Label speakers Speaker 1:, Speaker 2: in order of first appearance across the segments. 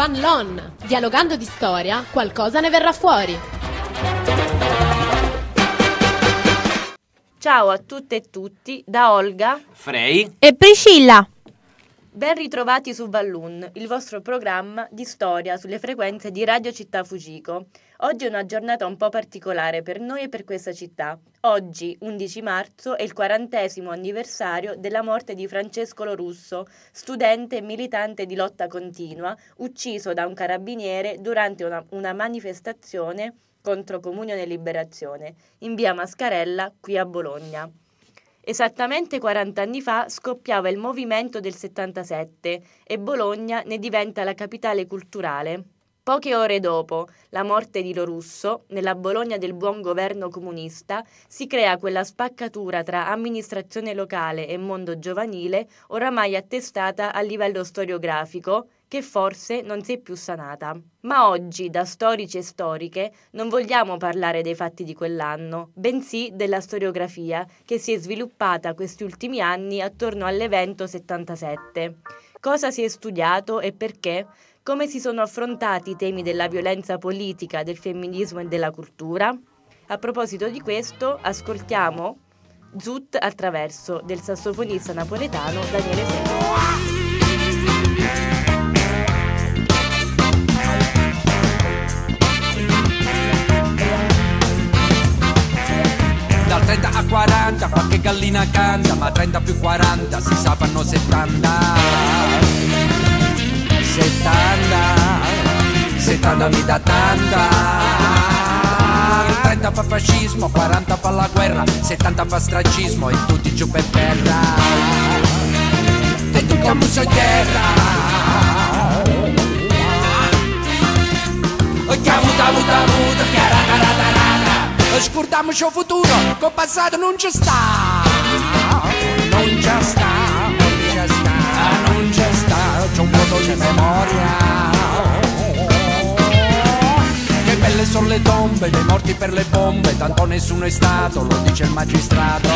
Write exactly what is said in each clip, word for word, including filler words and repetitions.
Speaker 1: One Lon. Dialogando di storia, qualcosa ne verrà fuori.
Speaker 2: Ciao a tutte e tutti, da Olga,
Speaker 3: Frey
Speaker 4: e Priscilla.
Speaker 2: Ben ritrovati su Balloon, il vostro programma di storia sulle frequenze di Radio Città Fucico. Oggi è una giornata un po' particolare per noi e per questa città. Oggi, undici marzo, è il quarantesimo anniversario della morte di Francesco Lorusso, studente e militante di lotta continua, ucciso da un carabiniere durante una, una manifestazione contro Comunione e Liberazione, in via Mascarella, qui a Bologna. Esattamente quaranta anni fa scoppiava il movimento del settantasette e Bologna ne diventa la capitale culturale. Poche ore dopo la morte di Lorusso, nella Bologna del buon governo comunista, si crea quella spaccatura tra amministrazione locale e mondo giovanile, oramai attestata a livello storiografico, che forse non si è più sanata. Ma oggi, da storici e storiche, non vogliamo parlare dei fatti di quell'anno, bensì della storiografia che si è sviluppata questi ultimi anni attorno all'evento settantasette. Cosa si è studiato e perché? Come si sono affrontati i temi della violenza politica, del femminismo e della cultura? A proposito di questo, ascoltiamo Zut attraverso del sassofonista napoletano Daniele Serra.
Speaker 3: Dal trenta a quaranta qualche gallina canta, ma trenta più quaranta si sa fanno settanta. settanta, settanta mi dà tanta. Il trenta fa fascismo, quaranta fa la guerra, settanta fa stracismo e tutti giù per terra. E tutti a muso in terra. Chiavuta, muta, muta, chiarata, scordiamoci il futuro, col passato non ci sta. Non ci sta, non ci sta, non ci sta, c'è un vuoto di memoria. Che belle sono le tombe dei morti per le bombe, tanto nessuno è stato, lo dice il magistrato.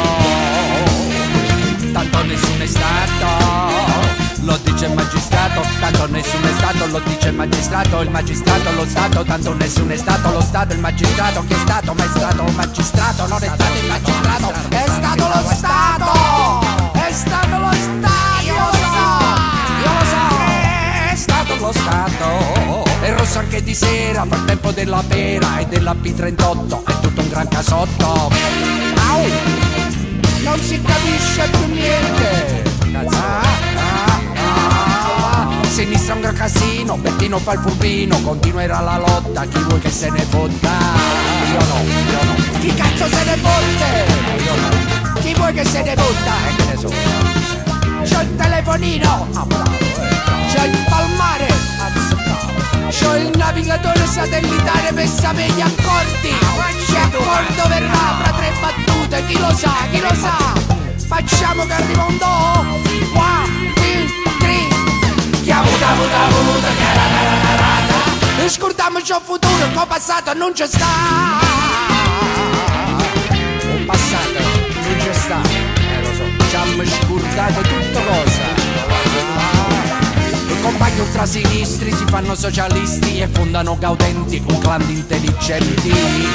Speaker 3: Tanto nessuno è stato, lo dice il magistrato, tanto nessuno è stato, lo dice il magistrato, il magistrato, lo Stato, tanto nessuno è stato, lo Stato, il magistrato, che è stato, ma è stato il magistrato, non è stato il magistrato, è stato lo Stato, è stato lo Stato, io lo so, io lo so, è stato lo Stato, è rosso anche di sera, fa il tempo della pera e della P trentotto, è tutto un gran casotto, au, non si capisce più niente, cazzo. Sinistra un gran casino, Bettino fa il furbino, continuerà la lotta, chi vuoi che se ne fotta? Io no, io no. Chi cazzo se ne fotte? Io no. Chi vuoi che se ne fotta? E che ne so? C'ho il telefonino, ah bravo, eh. C'ho il palmare, azz bravo. C'ho il navigatore satellitare per sapere gli accordi. Che accordo verrà fra tre battute, chi lo sa, chi lo sa? Facciamo che arriva un do, one, two, three. Chiavuta, muta, muta, chiarata, scordiamoci il futuro, il passato non c'è sta. Il passato non c'è sta, eh lo so, ci hanno scordato tutto cosa. I compagni ultrasinistri si fanno socialisti e fondano gaudenti con clan di intelligenti.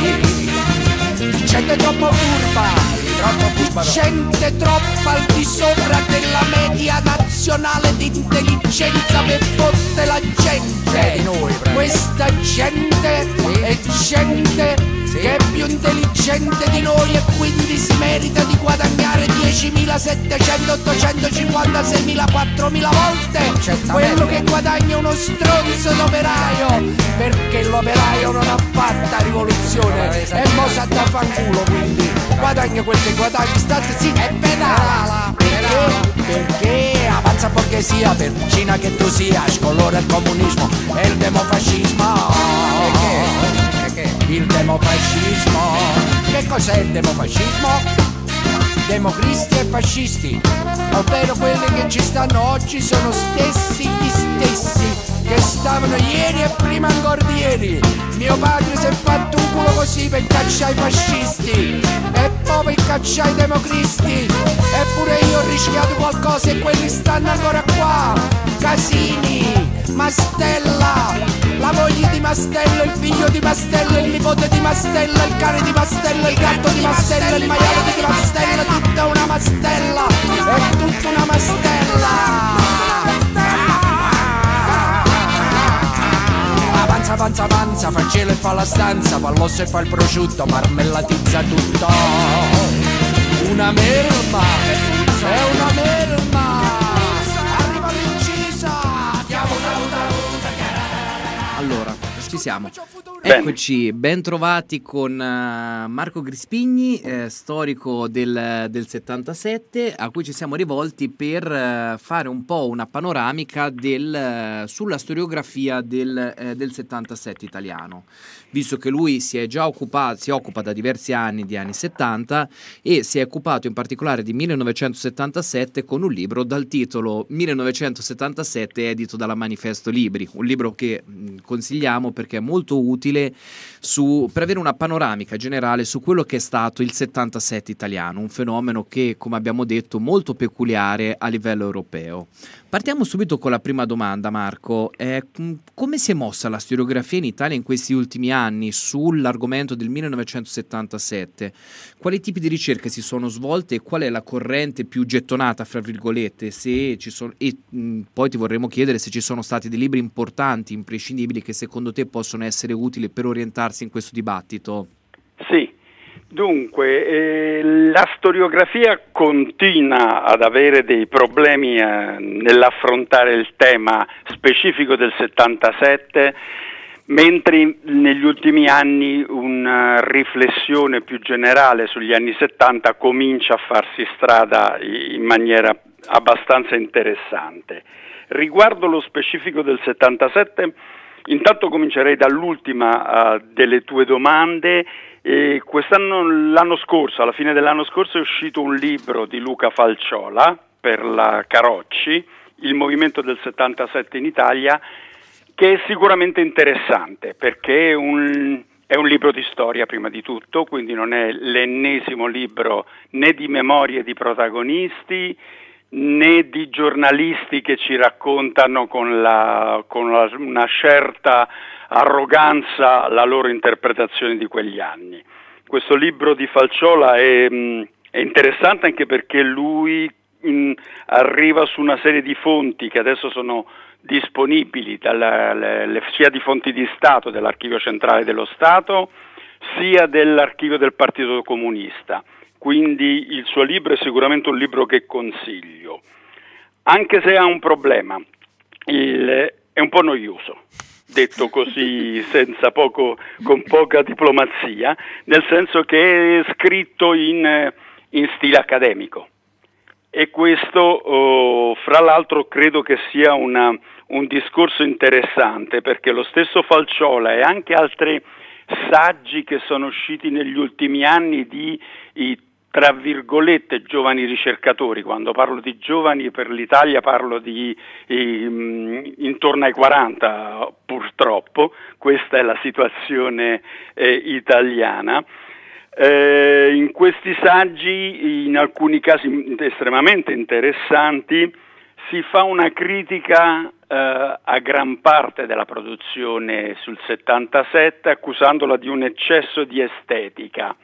Speaker 3: Gente troppo furba, troppo furba, gente troppo al di sopra della media nazionale di intelligenza per fotte la gente. Eh, noi, questa gente sì. È gente sì. Che è più intelligente di noi e quindi si merita di guadagnare diecimila, settecento, ottocento, cinquantaseimila, quattromila volte quello che guadagna uno stronzo d'operaio, perché l'operaio non ha fatta rivoluzione e mo sa da fanculo, quindi guadagna quel che guadagni, state zitti e pedala. Perché? Perché avanza borghesia, per vicina che tu sia, scolora il comunismo e il demofascismo. Perché? Il demofascismo. Che cos'è il demofascismo? Democristi e fascisti, ovvero quelli che ci stanno oggi sono stessi gli stessi che stavano ieri e prima ancora di ieri. Mio padre si è fatto un culo così per cacciare i fascisti e poi per cacciare i democristi. Eppure io ho rischiato qualcosa e quelli stanno ancora qua. Casini, Mastella, la moglie di Mastella, il figlio di Mastella, il nipote di Mastella, il cane di Mastella, il gatto di Mastella, il maiale di Mastella, tutta una Mastella, è tutta una Mastella. Avanza, avanza, avanza, fa il cielo e fa la stanza, fa l'osso e fa il prosciutto, marmellatizza tutto. Una melma, è una melma, arriva l'incisa.
Speaker 4: Allora, ci siamo.
Speaker 5: Bene.
Speaker 4: Eccoci, ben trovati con uh, Marco Grispigni, eh, storico del, del settantasette, a cui ci siamo rivolti per uh, fare un po' una panoramica del, uh, sulla storiografia del, uh, del settantasette italiano, visto che lui si è già occupato, si occupa da diversi anni di anni settanta e si è occupato in particolare di millenovecentosettantasette con un libro dal titolo millenovecentosettantasette edito dalla Manifesto Libri, un libro che mh, consigliamo perché è molto utile su, per avere una panoramica generale su quello che è stato il settantasette italiano, un fenomeno che, come abbiamo detto, molto peculiare a livello europeo. Partiamo subito con la prima domanda, Marco. Eh, come si è mossa la storiografia in Italia in questi ultimi anni sull'argomento del millenovecentosettantasette? Quali tipi di ricerche si sono svolte e qual è la corrente più gettonata, fra virgolette? Se ci sono, e mh, poi ti vorremmo chiedere se ci sono stati dei libri importanti, imprescindibili, che secondo te possono essere utili per orientarsi in questo dibattito?
Speaker 5: Sì, dunque eh, la storiografia continua ad avere dei problemi eh, nell'affrontare il tema specifico del settantasette, mentre negli ultimi anni una riflessione più generale sugli anni settanta comincia a farsi strada in maniera abbastanza interessante. Riguardo lo specifico del settantasette, intanto comincerei dall'ultima uh, delle tue domande. E quest'anno, l'anno scorso, alla fine dell'anno scorso è uscito un libro di Luca Falciola per la Carocci, Il movimento del settantasette in Italia, che è sicuramente interessante perché è un, è un libro di storia prima di tutto, quindi non è l'ennesimo libro né di memorie di protagonisti né di giornalisti che ci raccontano con, la, con la, una certa arroganza la loro interpretazione di quegli anni. Questo libro di Falciola è, è interessante anche perché lui mh, arriva su una serie di fonti che adesso sono disponibili, dalla, le, le, sia di fonti di Stato, dell'Archivio Centrale dello Stato, sia dell'Archivio del Partito Comunista. Quindi il suo libro è sicuramente un libro che consiglio, anche se ha un problema, il, è un po' noioso, detto così senza poco, con poca diplomazia, nel senso che è scritto in, in stile accademico e questo oh, fra l'altro credo che sia una, un discorso interessante perché lo stesso Falciola e anche altri saggi che sono usciti negli ultimi anni di i, tra virgolette giovani ricercatori, quando parlo di giovani per l'Italia parlo di i, intorno ai quaranta purtroppo, questa è la situazione eh, italiana. Eh, in questi saggi, in alcuni casi estremamente interessanti, si fa una critica eh, a gran parte della produzione sul settantasette accusandola di un eccesso di estetica.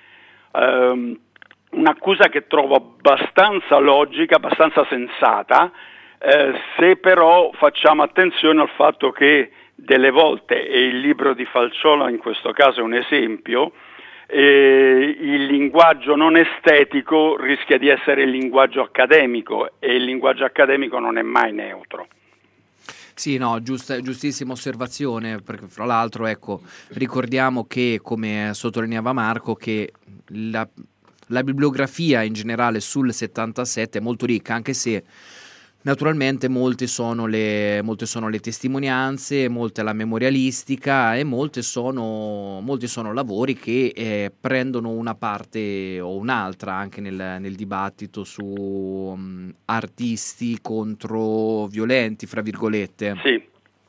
Speaker 5: Um, un'accusa che trovo abbastanza logica, abbastanza sensata, eh, se però facciamo attenzione al fatto che delle volte, e il libro di Falciola in questo caso è un esempio, eh, il linguaggio non estetico rischia di essere il linguaggio accademico e il linguaggio accademico non è mai neutro.
Speaker 4: Sì, no, giusta, giustissima osservazione, perché fra l'altro, ecco, ricordiamo che, come sottolineava Marco, che la, la bibliografia in generale sul settantasette è molto ricca, anche se naturalmente molte sono le, molte sono le testimonianze, molte la memorialistica e molte sono, molti sono lavori che eh, prendono una parte o un'altra anche nel, nel dibattito su um, artisti contro violenti, fra virgolette.
Speaker 5: Sì.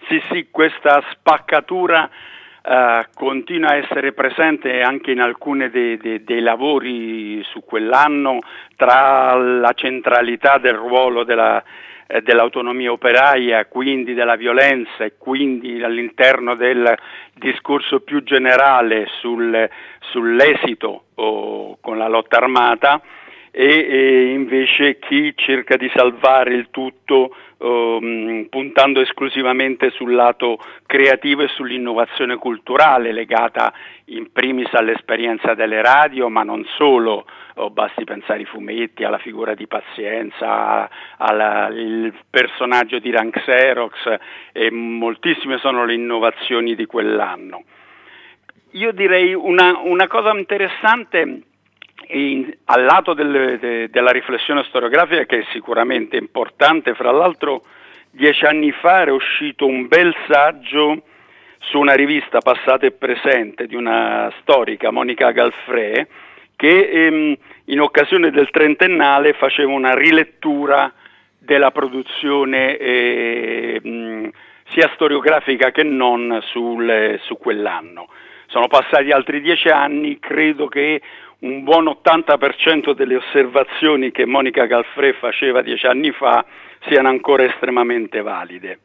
Speaker 5: sì, sì, questa spaccatura uh, continua a essere presente anche in alcuni dei, dei, dei lavori su quell'anno, tra la centralità del ruolo della, eh, dell'autonomia operaia, quindi della violenza, e quindi all'interno del discorso più generale sul, sull'esito o con la lotta armata, e, e invece chi cerca di salvare il tutto um, puntando esclusivamente sul lato creativo e sull'innovazione culturale legata in primis all'esperienza delle radio, ma non solo. Oh, basti pensare ai fumetti, alla figura di Pazienza, al personaggio di Rank Xerox, e moltissime sono le innovazioni di quell'anno. Io direi una, una cosa interessante in, al lato del, de, della riflessione storiografica, che è sicuramente importante. Fra l'altro dieci anni fa era uscito un bel saggio su una rivista Passato e Presente di una storica, Monica Galfré, che ehm, in occasione del trentennale faceva una rilettura della produzione eh, mh, sia storiografica che non sul, su quell'anno. Sono passati altri dieci anni, credo che un buon ottanta per cento delle osservazioni che Monica Galfré faceva dieci anni fa siano ancora estremamente valide.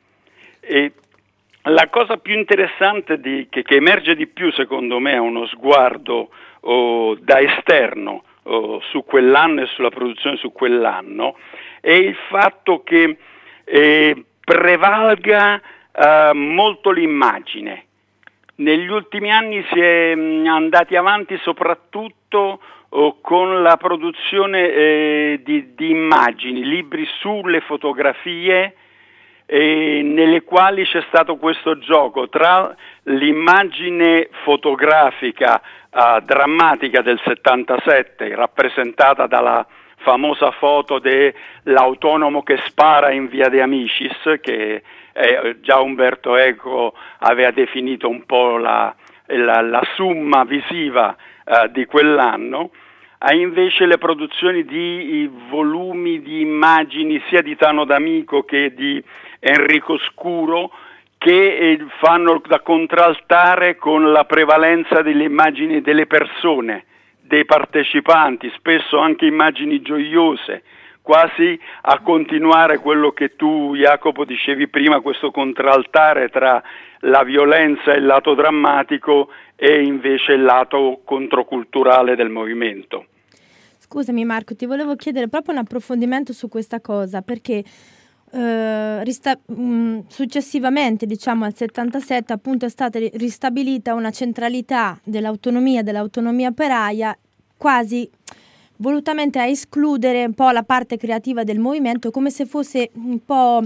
Speaker 5: E la cosa più interessante di, che, che emerge di più, secondo me, è uno sguardo oh, da esterno oh, su quell'anno e sulla produzione su quell'anno, è il fatto che eh, prevalga eh, molto l'immagine. Negli ultimi anni si è mh, andati avanti soprattutto oh, con la produzione eh, di, di immagini, libri sulle fotografie, eh, nelle quali c'è stato questo gioco tra l'immagine fotografica eh, drammatica del settantasette, rappresentata dalla famosa foto dell'autonomo che spara in Via De Amicis, che eh, già Umberto Eco aveva definito un po' la, la, la summa visiva eh, di quell'anno, ha invece le produzioni di volumi di immagini sia di Tano D'Amico che di Enrico Scuro, che eh, fanno da contraltare con la prevalenza delle immagini delle persone, dei partecipanti, spesso anche immagini gioiose, quasi a continuare quello che tu, Jacopo, dicevi prima, questo contraltare tra la violenza e il lato drammatico e invece il lato controculturale del movimento.
Speaker 6: Scusami Marco, ti volevo chiedere proprio un approfondimento su questa cosa, perché eh, rista- mh, successivamente, diciamo al settantasette, appunto è stata ristabilita una centralità dell'autonomia, dell'autonomia operaia, quasi volutamente a escludere un po' la parte creativa del movimento, come se fosse un po'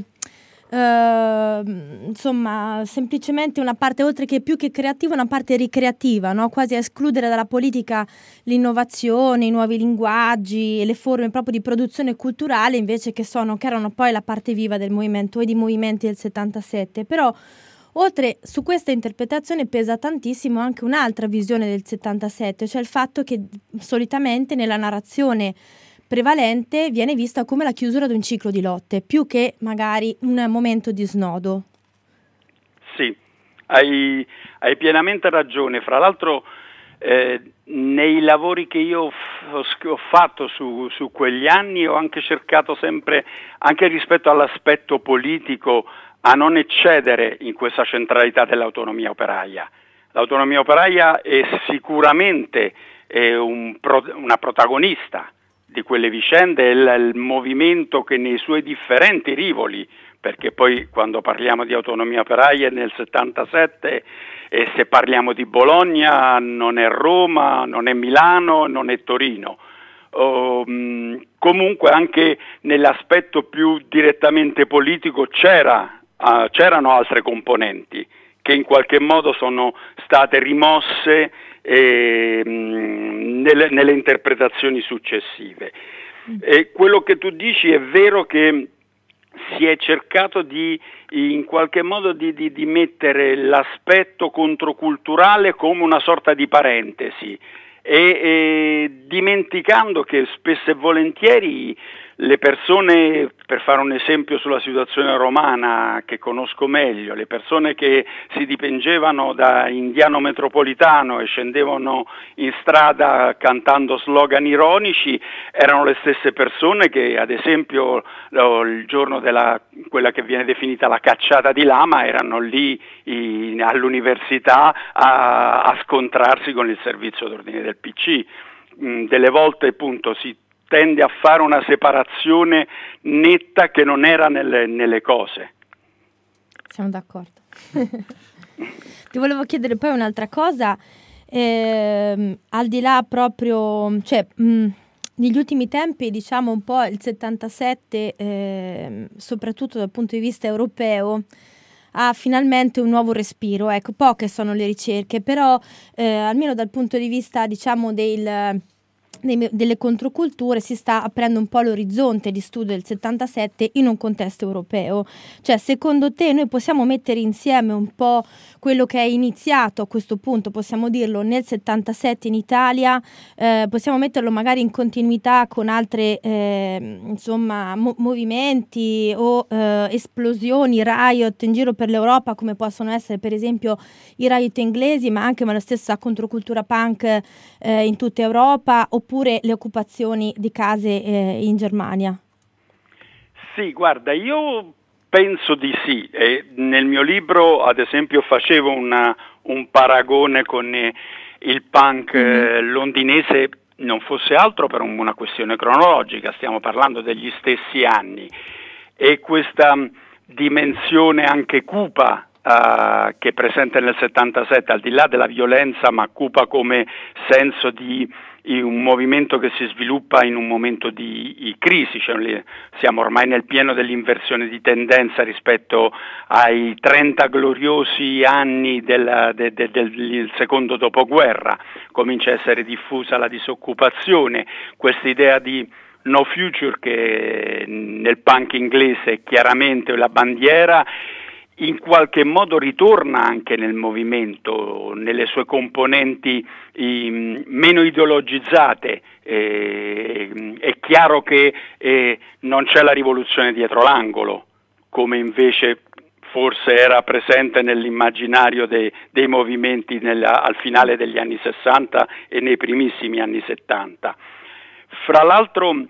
Speaker 6: eh, insomma semplicemente una parte, oltre che più che creativa, una parte ricreativa, no? Quasi a escludere dalla politica l'innovazione, i nuovi linguaggi e le forme proprio di produzione culturale, invece che sono che erano poi la parte viva del movimento e di movimenti del settantasette. Però oltre su questa interpretazione pesa tantissimo anche un'altra visione del settantasette, cioè il fatto che solitamente nella narrazione prevalente viene vista come la chiusura di un ciclo di lotte, più che magari un momento di snodo. Sì,
Speaker 5: hai, hai pienamente ragione. Fra l'altro eh, nei lavori che io ho, ho fatto su, su quegli anni ho anche cercato sempre, anche rispetto all'aspetto politico, a non eccedere in questa centralità dell'autonomia operaia. L'autonomia operaia è sicuramente è un pro, una protagonista di quelle vicende, è il, il movimento che nei suoi differenti rivoli, perché poi quando parliamo di autonomia operaia nel settantasette, e se parliamo di Bologna non è Roma, non è Milano, non è Torino. Um, comunque anche nell'aspetto più direttamente politico c'era Uh, c'erano altre componenti che in qualche modo sono state rimosse eh, mh, nelle, nelle interpretazioni successive. Mm. E quello che tu dici è vero, che si è cercato di in qualche modo di, di, di mettere l'aspetto controculturale come una sorta di parentesi e, e dimenticando che spesso e volentieri le persone per fare un esempio sulla situazione romana che conosco meglio, le persone che si dipingevano da indiano metropolitano e scendevano in strada cantando slogan ironici erano le stesse persone che ad esempio il giorno della quella che viene definita la cacciata di Lama erano lì in, all'università a, a scontrarsi con il servizio d'ordine del P C. Mm, delle volte appunto si tende a fare una separazione netta che non era nelle, nelle cose.
Speaker 6: Siamo d'accordo. Ti volevo chiedere poi un'altra cosa, eh, al di là proprio, cioè mh, negli ultimi tempi diciamo un po' il settantasette, eh, soprattutto dal punto di vista europeo, ha finalmente un nuovo respiro. Ecco, poche sono le ricerche, però eh, almeno dal punto di vista diciamo del... delle controculture si sta aprendo un po' l'orizzonte di studio del settantasette in un contesto europeo. Cioè, secondo te noi possiamo mettere insieme un po' quello che è iniziato a questo punto, possiamo dirlo, nel settantasette in Italia, eh, possiamo metterlo magari in continuità con altre eh, insomma mo- movimenti o eh, esplosioni, riot in giro per l'Europa, come possono essere per esempio i riot inglesi, ma anche ma la stessa controcultura punk eh, in tutta Europa, oppure le occupazioni di case eh, in Germania?
Speaker 5: Sì, guarda, io penso di sì. E nel mio libro, ad esempio, facevo una, un paragone con eh, il punk eh, londinese, non fosse altro per una questione cronologica, stiamo parlando degli stessi anni, e questa dimensione anche cupa uh, che è presente nel settantasette, al di là della violenza, ma cupa come senso di un movimento che si sviluppa in un momento di, di crisi, cioè, siamo ormai nel pieno dell'inversione di tendenza rispetto ai trenta gloriosi anni del, de, de, del secondo dopoguerra, comincia a essere diffusa la disoccupazione, questa idea di no future che nel punk inglese è chiaramente la bandiera, in qualche modo ritorna anche nel movimento, nelle sue componenti eh, meno ideologizzate. Eh, è chiaro che eh, non c'è la rivoluzione dietro l'angolo, come invece forse era presente nell'immaginario dei, dei movimenti nella, al finale degli anni sessanta e nei primissimi anni settanta. Fra l'altro,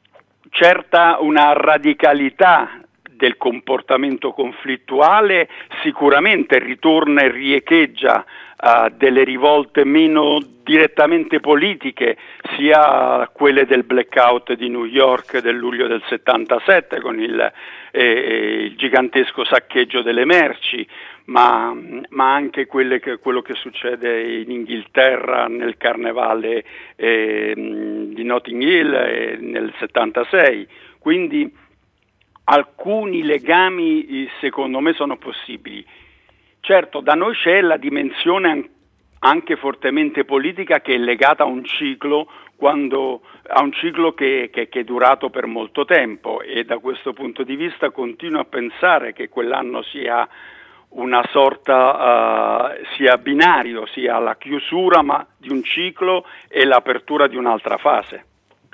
Speaker 5: certa una radicalità del comportamento conflittuale sicuramente ritorna e riecheggia uh, delle rivolte meno direttamente politiche, sia quelle del blackout di New York del luglio del settantasette con il, eh, il gigantesco saccheggio delle merci, ma, ma anche quelle che, quello che succede in Inghilterra nel carnevale eh, di Notting Hill eh, nel settantasei. Quindi alcuni legami secondo me sono possibili. Certo, da noi c'è la dimensione anche fortemente politica che è legata a un ciclo, quando, a un ciclo che, che, che è durato per molto tempo, e da questo punto di vista continuo a pensare che quell'anno sia una sorta, uh, sia binario, sia la chiusura ma di un ciclo e l'apertura di un'altra fase.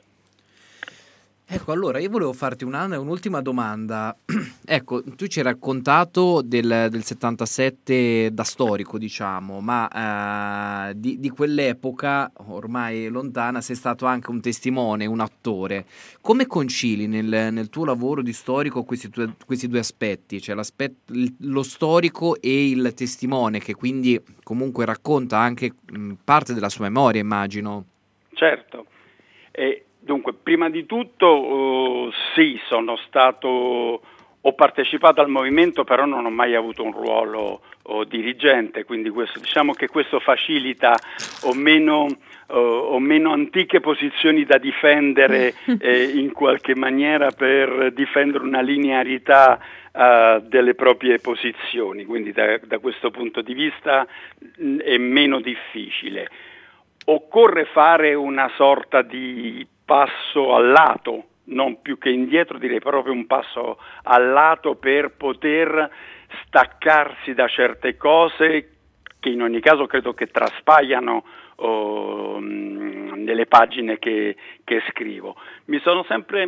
Speaker 4: Ecco, allora io volevo farti una, un'ultima domanda. Ecco, tu ci hai raccontato del, del settantasette da storico, diciamo, ma eh, di, di quell'epoca ormai lontana sei stato anche un testimone, un attore. Come concili nel, nel tuo lavoro di storico questi, due, questi due aspetti, cioè l'aspetto, lo storico e il testimone, che quindi comunque racconta anche mh, parte della sua memoria, immagino?
Speaker 5: Certo. E dunque, prima di tutto uh, sì, sono stato, ho partecipato al movimento, però non ho mai avuto un ruolo uh, dirigente, quindi questo, diciamo che questo facilita o meno, uh, o meno antiche posizioni da difendere eh, in qualche maniera per difendere una linearità uh, delle proprie posizioni, quindi da, da questo punto di vista mh, è meno difficile. Occorre fare una sorta di passo al lato, non più che indietro, direi proprio un passo al lato per poter staccarsi da certe cose che in ogni caso credo che traspaiano oh, nelle pagine che, che scrivo. Mi sono sempre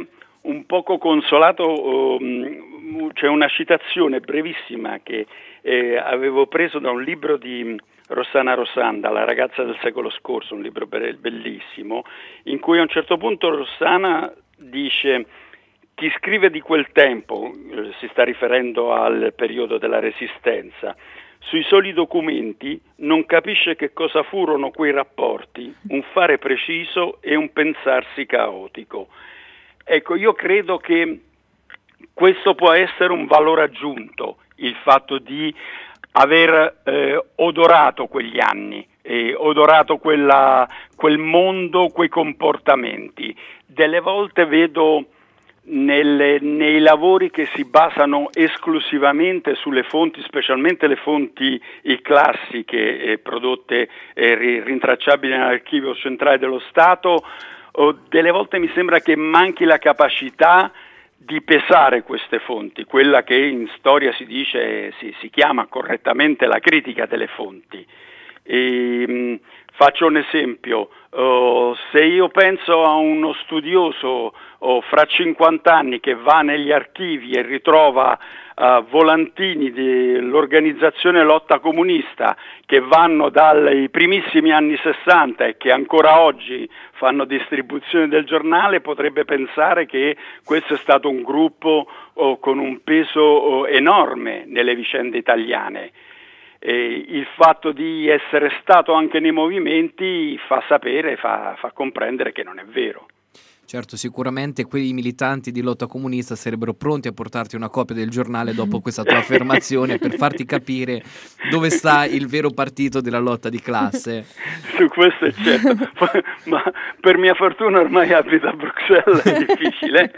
Speaker 5: un poco consolato. Um, c'è una citazione brevissima che eh, avevo preso da un libro di Rossana Rossanda, La ragazza del secolo scorso, un libro bellissimo, in cui a un certo punto Rossana dice: chi scrive di quel tempo, eh, si sta riferendo al periodo della Resistenza, sui soli documenti non capisce che cosa furono quei rapporti, un fare preciso e un pensarsi caotico. Ecco, io credo che questo può essere un valore aggiunto, il fatto di aver eh, odorato quegli anni, eh, odorato quella, quel mondo, quei comportamenti. Delle volte vedo Nelle, nei lavori che si basano esclusivamente sulle fonti, specialmente le fonti classiche eh, prodotte e eh, rintracciabili nell'archivio centrale dello Stato, oh, delle volte mi sembra che manchi la capacità di pesare queste fonti, quella che in storia si dice, si, si chiama correttamente la critica delle fonti. E, mh, faccio un esempio, uh, se io penso a uno studioso uh, fra cinquanta anni che va negli archivi e ritrova uh, volantini dell'organizzazione lotta comunista che vanno dai primissimi anni sessanta e che ancora oggi fanno distribuzione del giornale, potrebbe pensare che questo è stato un gruppo uh, con un peso uh, enorme nelle vicende italiane. E il fatto di essere stato anche nei movimenti fa sapere, fa, fa comprendere che non è vero.
Speaker 4: Certo, sicuramente quei militanti di lotta comunista sarebbero pronti a portarti una copia del giornale dopo questa tua affermazione per farti capire dove sta il vero partito della lotta di classe.
Speaker 5: Su questo è certo, ma per mia fortuna ormai abito a Bruxelles, è difficile.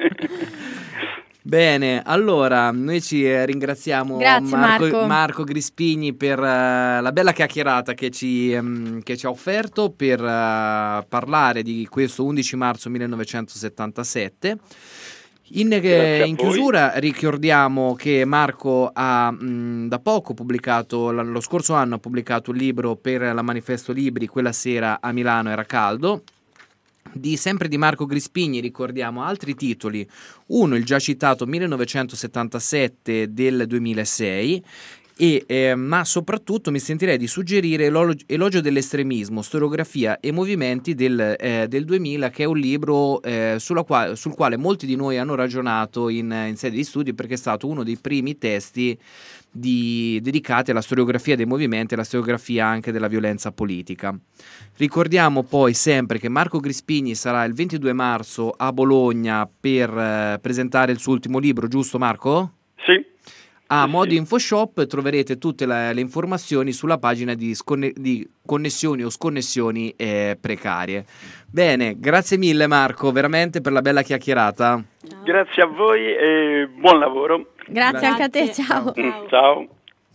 Speaker 4: Bene, allora noi ci eh, ringraziamo
Speaker 6: Grazie,
Speaker 4: Marco,
Speaker 6: Marco.
Speaker 4: Marco Grispigni per uh, la bella chiacchierata che ci, um, che ci ha offerto per uh, parlare di questo undici marzo millenovecentosettantasette. In, eh, in chiusura ricordiamo che Marco ha mh, da poco pubblicato, lo scorso anno ha pubblicato un libro per la Manifesto Libri, Quella sera a Milano era caldo. Di sempre di Marco Grispigni ricordiamo altri titoli, uno il già citato millenovecentosettantasette del duemilasei, e, eh, ma soprattutto mi sentirei di suggerire Elogio dell'estremismo, storiografia e movimenti del, eh, del duemila, che è un libro eh, sulla quale, sul quale molti di noi hanno ragionato in, in sede di studi, perché è stato uno dei primi testi Di, dedicati alla storiografia dei movimenti e alla storiografia anche della violenza politica. Ricordiamo poi sempre che Marco Grispigni sarà il ventidue marzo a Bologna per eh, presentare il suo ultimo libro, giusto Marco?
Speaker 5: Sì.
Speaker 4: A
Speaker 5: sì,
Speaker 4: Modio
Speaker 5: sì.
Speaker 4: Infoshop troverete tutte le, le informazioni sulla pagina di, sconne- di connessioni o sconnessioni eh, precarie. Bene, grazie mille Marco, veramente per la bella chiacchierata.
Speaker 2: Ciao.
Speaker 5: Grazie a voi e buon lavoro.
Speaker 6: Grazie,
Speaker 4: Grazie.
Speaker 6: anche a te, ciao.
Speaker 5: Mm, ciao.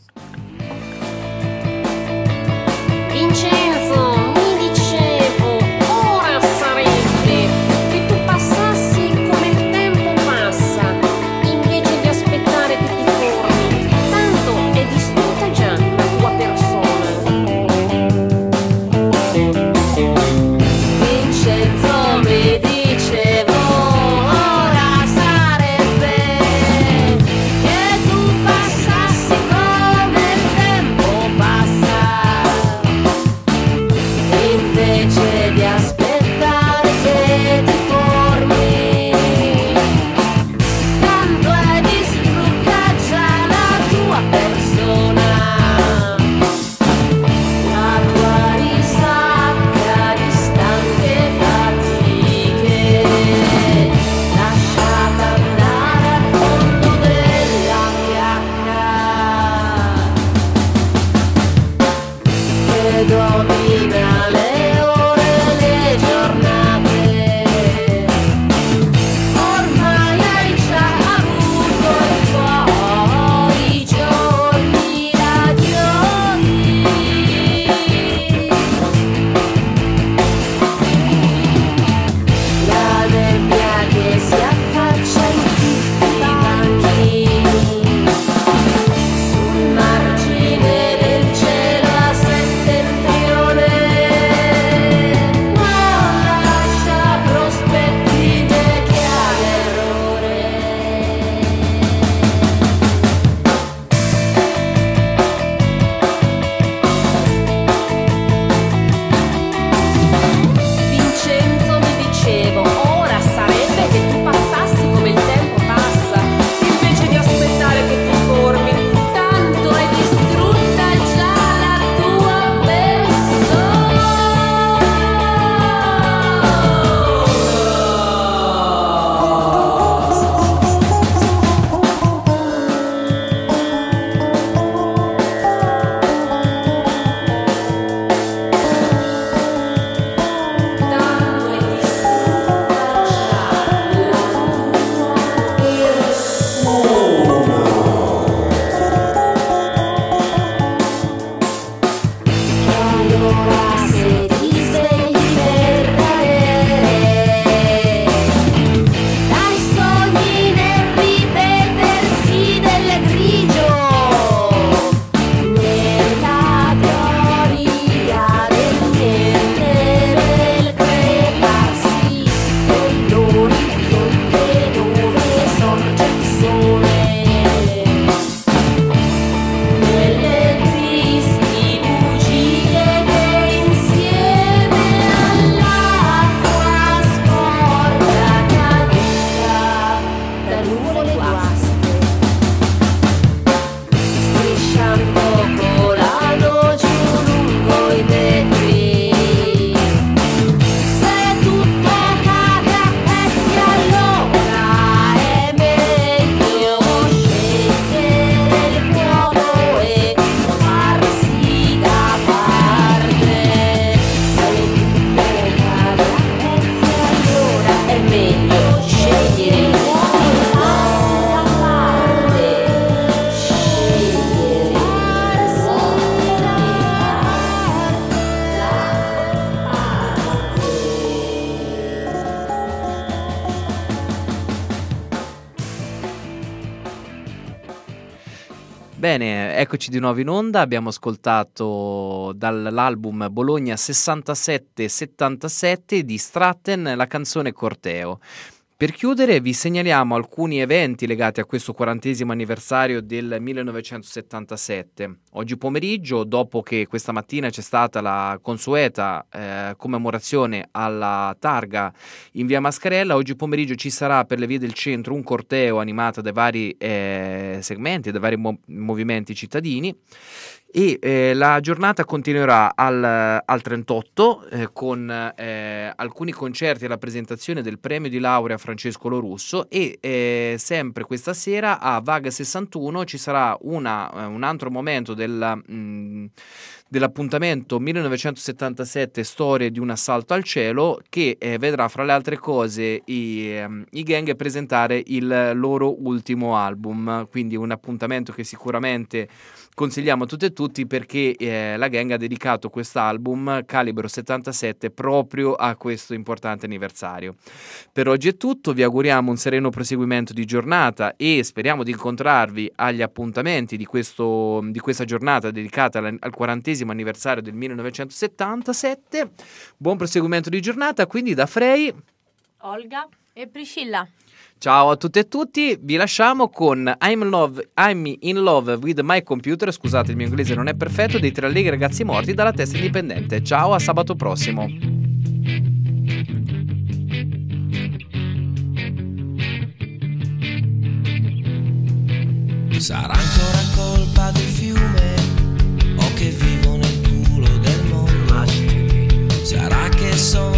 Speaker 7: Vincenzo, mi dicevo, ora sarebbe che tu passassi come il tempo passa, invece di aspettare che ti formi, tanto è distrutta già la tua persona. Vincenzo, mi dicevo, ora sarebbe che tu passassi come pure le guaste, strisciando volano giù lungo i vetri. Se tutto cade a pezzi allora è meglio scegliere il vuoto e farsi da parte. Se tutto cade a pezzi allora è meglio scegliere il vuoto e farsi da parte. Scegliere farsi da
Speaker 4: Bene, eccoci di nuovo in onda. Abbiamo ascoltato dall'album Bologna sessantasette settantasette di Stratten la canzone Corteo. Per chiudere vi segnaliamo alcuni eventi legati a questo quarantesimo anniversario del millenovecentosettantasette. Oggi pomeriggio, dopo che questa mattina c'è stata la consueta eh, commemorazione alla targa in via Mascarella, oggi pomeriggio ci sarà per le vie del centro un corteo animato dai vari eh, segmenti, dai vari mo- movimenti cittadini. E eh, la giornata continuerà al, al trentotto eh, con eh, alcuni concerti e la presentazione del premio di laurea Francesco Lorusso e eh, sempre questa sera a Vaga sessantuno ci sarà una, eh, un altro momento della, mh, dell'appuntamento millenovecentosettantasette Storie di un assalto al cielo che eh, vedrà fra le altre cose i, um, i Gang presentare il loro ultimo album, quindi un appuntamento che sicuramente consigliamo a tutte e tutti perché eh, la Gang ha dedicato quest'album Calibro settantasette proprio a questo importante anniversario. Per oggi è tutto, vi auguriamo un sereno proseguimento di giornata e speriamo di incontrarvi agli appuntamenti di, questo, di questa giornata dedicata al, al quarantesimo anniversario del millenovecentosettantasette. Buon proseguimento di giornata, quindi da Frei,
Speaker 2: Olga
Speaker 6: E Priscilla.
Speaker 4: ciao a tutte e tutti, vi lasciamo con I'm, love, I'm in love with my computer, scusate il mio inglese non è perfetto, dei Tre Allegri Ragazzi Morti dalla Testa Indipendente. Ciao, a sabato prossimo.
Speaker 8: Sarà ancora colpa del fiume o che vivo nel culo del mondo? Sarà che sono